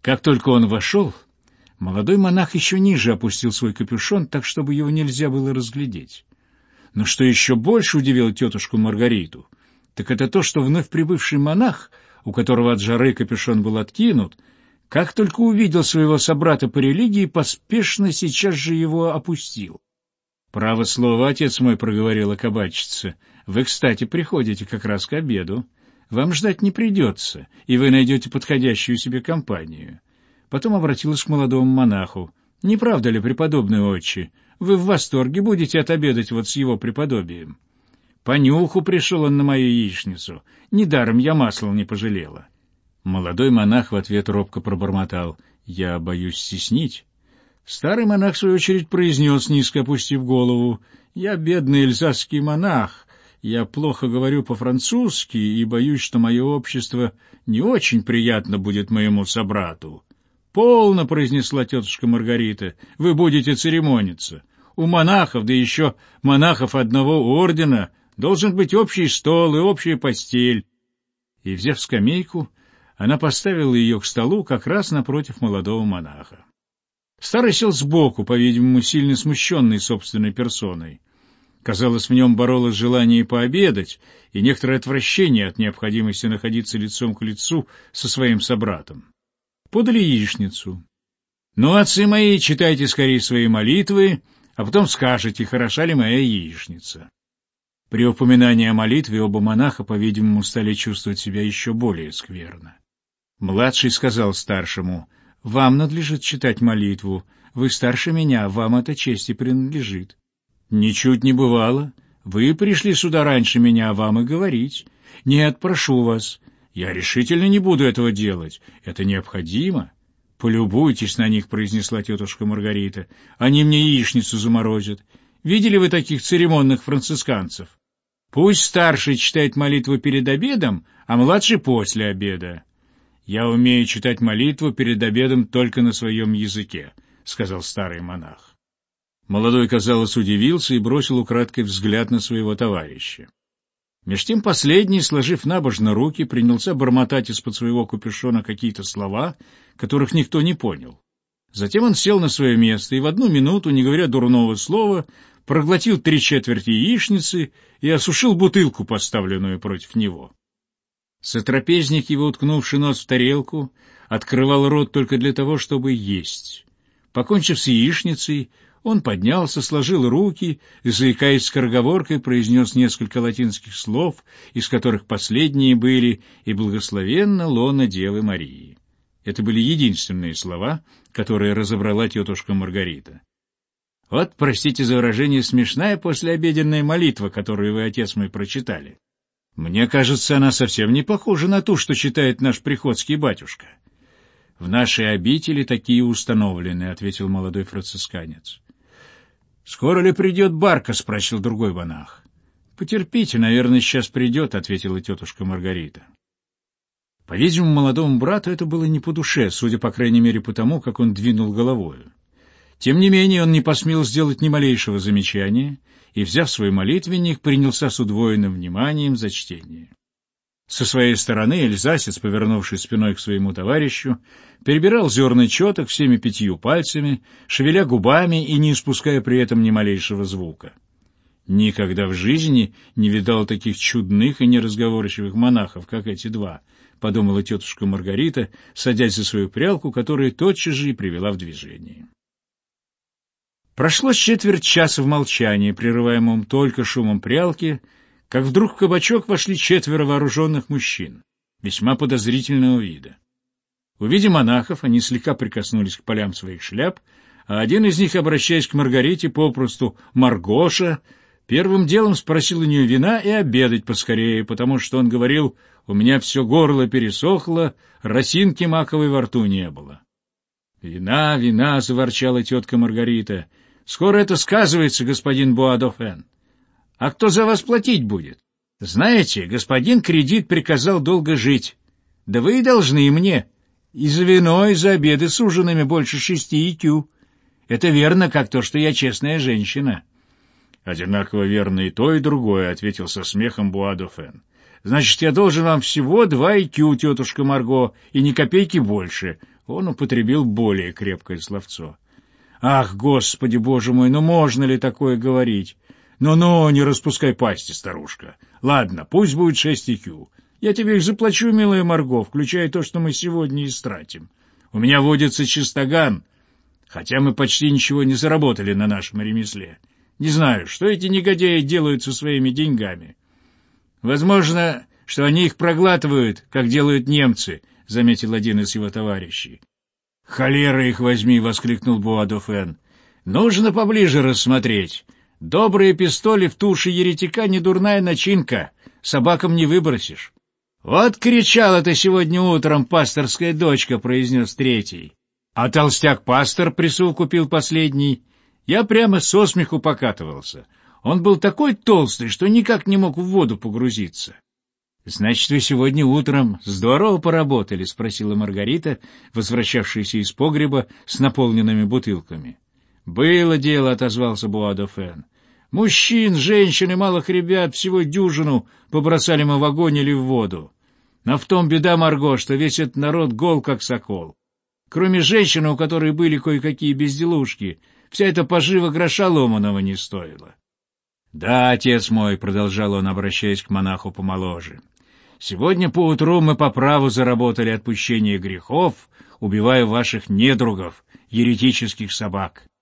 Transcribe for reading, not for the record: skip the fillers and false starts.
Как только он вошел, молодой монах еще ниже опустил свой капюшон, так, чтобы его нельзя было разглядеть. Но что еще больше удивило тетушку Маргариту, так это то, что вновь прибывший монах, у которого от жары капюшон был откинут, как только увидел своего собрата по религии, поспешно сейчас же его опустил. «Право слово, отец мой, — проговорила кабачица, — вы, кстати, приходите как раз к обеду. Вам ждать не придется, и вы найдете подходящую себе компанию». Потом обратилась к молодому монаху. «Не правда ли, преподобный отче, вы в восторге будете отобедать вот с его преподобием? По нюху пришел он на мою яичницу, недаром я масла не пожалела». Молодой монах в ответ робко пробормотал: «Я боюсь стеснить». Старый монах, в свою очередь, произнес, низко опустив голову: «Я бедный эльзасский монах, я плохо говорю по-французски и боюсь, что мое общество не очень приятно будет моему собрату». «Полно, — произнесла тетушка Маргарита, — вы будете церемониться. У монахов, да еще монахов одного ордена, должен быть общий стол и общая постель». И, взяв скамейку, она поставила ее к столу как раз напротив молодого монаха. Старый сел сбоку, по-видимому, сильно смущенный собственной персоной. Казалось, в нем боролось желание пообедать и некоторое отвращение от необходимости находиться лицом к лицу со своим собратом. Подали яичницу. «Ну, отцы мои, читайте скорее свои молитвы, а потом скажете, хороша ли моя яичница». При упоминании о молитве оба монаха, по-видимому, стали чувствовать себя еще более скверно. Младший сказал старшему: «Вам надлежит читать молитву. Вы старше меня, вам эта честь и принадлежит». «Ничуть не бывало. Вы пришли сюда раньше меня, а вам и говорить». «Нет, прошу вас, я решительно не буду этого делать. Это необходимо». «Полюбуйтесь на них», — произнесла тетушка Маргарита. «Они мне яичницу заморозят. Видели вы таких церемонных францисканцев? Пусть старший читает молитву перед обедом, а младший после обеда». «Я умею читать молитву перед обедом только на своем языке», — сказал старый монах. Молодой, казалось, удивился и бросил украдкой взгляд на своего товарища. Меж тем последний, сложив набожно руки, принялся бормотать из-под своего капюшона какие-то слова, которых никто не понял. Затем он сел на свое место и в одну минуту, не говоря дурного слова, проглотил 3/4 яичницы и осушил бутылку, поставленную против него. Сотрапезник его, уткнувший нос в тарелку, открывал рот только для того, чтобы есть. Покончив с яичницей, он поднялся, сложил руки и, заикаясь скороговоркой, произнес несколько латинских слов, из которых последние были «И благословенна лона Девы Марии». Это были единственные слова, которые разобрала тетушка Маргарита. «Вот, простите за выражение, смешная послеобеденная молитва, которую вы, отец мой, прочитали. Мне кажется, она совсем не похожа на ту, что читает наш приходский батюшка». «В нашей обители такие установлены», — ответил молодой францисканец. «Скоро ли придет Барка?» — спросил другой монах. «Потерпите, наверное, сейчас придет», — ответила тетушка Маргарита. По-видимому, молодому брату это было не по душе, судя, по крайней мере, по тому, как он двинул головою. Тем не менее, он не посмел сделать ни малейшего замечания и, взяв свой молитвенник, принялся с удвоенным вниманием за чтение. Со своей стороны эльзасец, повернувшись спиной к своему товарищу, перебирал зерна четок всеми 5 пальцами, шевеля губами и не испуская при этом ни малейшего звука. «Никогда в жизни не видал таких чудных и неразговорчивых монахов, как эти два», — подумала тетушка Маргарита, садясь за свою прялку, которую тотчас же и привела в движение. Прошло четверть часа в молчании, прерываемом только шумом прялки, как вдруг в кабачок вошли 4 вооруженных мужчин, весьма подозрительного вида. Увидя монахов, они слегка прикоснулись к полям своих шляп, а один из них, обращаясь к Маргарите, попросту «Маргоша», первым делом спросил у нее вина и обедать поскорее, потому что он говорил: «У меня все горло пересохло, росинки маковой во рту не было». «Вина, вина!» — заворчала тетка Маргарита. «Скоро это сказывается, господин Буа-д'Оффен. А кто за вас платить будет? Знаете, господин кредит приказал долго жить. Да вы и должны мне. И за вино, и за обеды с ужинами больше 6 икю. Это верно, как то, что я честная женщина». «Одинаково верно и то, и другое», — ответил со смехом Буа-д'Оффен. «Значит, я должен вам всего 2 икю, тетушка Марго, и ни копейки больше. Он употребил более крепкое словцо. «Ах, Господи, Боже мой, ну можно ли такое говорить? Ну-ну, не распускай пасти, старушка. Ладно, пусть будет 6 IQ. Я тебе их заплачу, милая Марго, включая то, что мы сегодня истратим. У меня водится чистоган, хотя мы почти ничего не заработали на нашем ремесле. Не знаю, что эти негодяи делают со своими деньгами. Возможно, что они их проглатывают, как делают немцы», — заметил один из его товарищей. «Холера их возьми!» — воскликнул Буа-де-Фен. «Нужно поближе рассмотреть. Добрые пистоли в туше еретика — недурная начинка, собакам не выбросишь». «Вот кричал это сегодня утром пасторская дочка», — произнес третий. «А толстяк-пастор присовокупил последний. Я прямо со смеху покатывался. Он был такой толстый, что никак не мог в воду погрузиться». «Значит, вы сегодня утром здорово поработали?» — спросила Маргарита, возвращавшаяся из погреба с наполненными бутылками. «Было дело», — отозвался Буа-де-Фен. «Мужчин, женщин и малых ребят всего дюжину побросали мы в огонь или в воду. Но в том беда, Марго, что весь этот народ гол, как сокол. Кроме женщины, у которой были кое-какие безделушки, вся эта пожива гроша ломаного не стоила». «Да, отец мой», — продолжал он, обращаясь к монаху помоложе, — «сегодня поутру мы по праву заработали отпущение грехов, убивая ваших недругов, еретических собак.